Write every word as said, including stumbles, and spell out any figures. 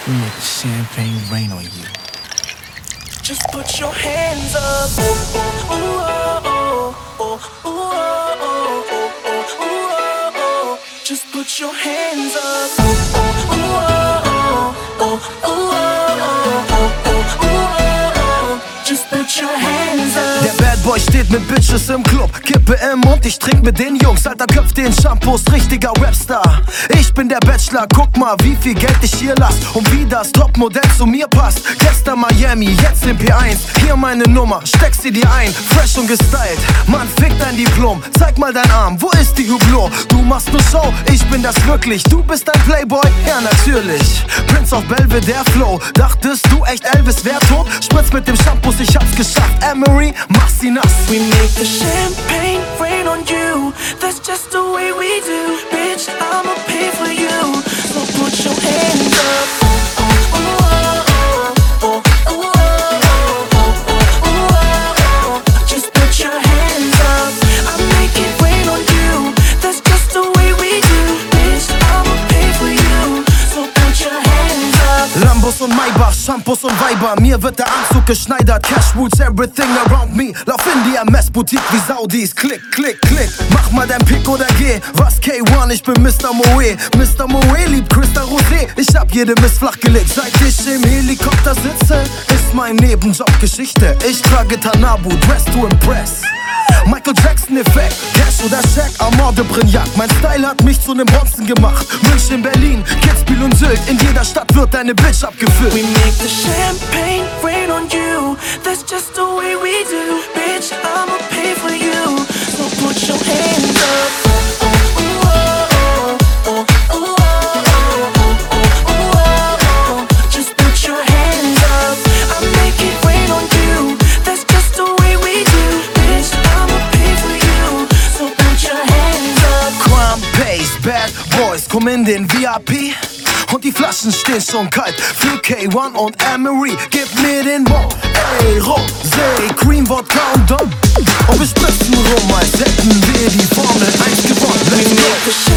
We make the champagne rain on you. Just put your hands up. Ooh, ooh, oh, oh, oh, ooh, oh, oh, oh, ooh, oh, oh. Just put your hands up. Ooh, ooh, oh, oh, oh, ooh, oh, oh, oh, ooh, oh, oh. Just put your hands up. Der Bad Boy steht mit Bitches im Club, Kippe im Mund, ich trink mit den Jungs. Alter, köpf den Shampoos, richtiger Rapstar. Ich bin der Bachelor, guck mal, wie viel Geld ich hier lass und wie das Topmodell zu mir passt. Gestern Miami, jetzt im P eins. Hier meine Nummer, steck sie dir ein. Fresh und gestylt, Mann, fick dein Diplom. Zeig mal dein Arm, wo ist die Hublot? Du machst nur Show, ich bin das wirklich. Du bist ein Playboy? Ja, natürlich. Prince of Belvedere Flow. Dachtest du echt, Elvis wär tot? Spritz mit dem Shampoos, ich hab's geschafft. Emery, mach sie nass. We make the champagne rain on you. That's just the way we do. Bitch, I'ma pay for you. So put your hands up. Ooh, ooh, oh, oh, oh, ooh, oh, oh, oh, ooh, oh. Just put your hands up. I make it rain on you. That's just the way we do. Bitch, I'ma pay for you. So put your hands up. Lambos und Maybach, Shampoos und Weiber. Mir wird der Anzug geschneidert. Cash rules everything around me. Lauf in die M S-Boutique wie Saudis. Klick, klick, klick. Mach mal dein Pick oder geh. Was K eins, ich bin Mister Moe. Mister Moe liebt Crystal Rosé. Ich hab jede Miss flachgelegt. Seit ich im Helikopter sitze, ist mein Nebenjob Geschichte. Ich trage Tanabu, dress to impress. Michael Jackson Effekt, Cash oder Shaq, Amor de Brignac. Mein Style hat mich zu nem Bronzen gemacht. München, Berlin, Kitzbühel und Sylt. In jeder Stadt wird deine Bitch abgefüllt. We make the champagne rain on you. That's just the way we do. Bitch, I'ma pay for you. So put your hands up. Ooh, ooh, oh, oh, oh, ooh, oh, oh, oh, ooh, oh. Just put your hands up. I make it rain on you. That's just the way we do. Bitch, I'ma pay for you. So put your hands up. Crime Pays, Bad Boys, komm in den V I P. Und die Flaschen stehen schon kalt für K eins und Emery. Gib mir den Bon, ey, Rosé, Cream, Wodka und Dom. Und wir spritzen rum, als hätten wir die Formel eins gewonnen. We make the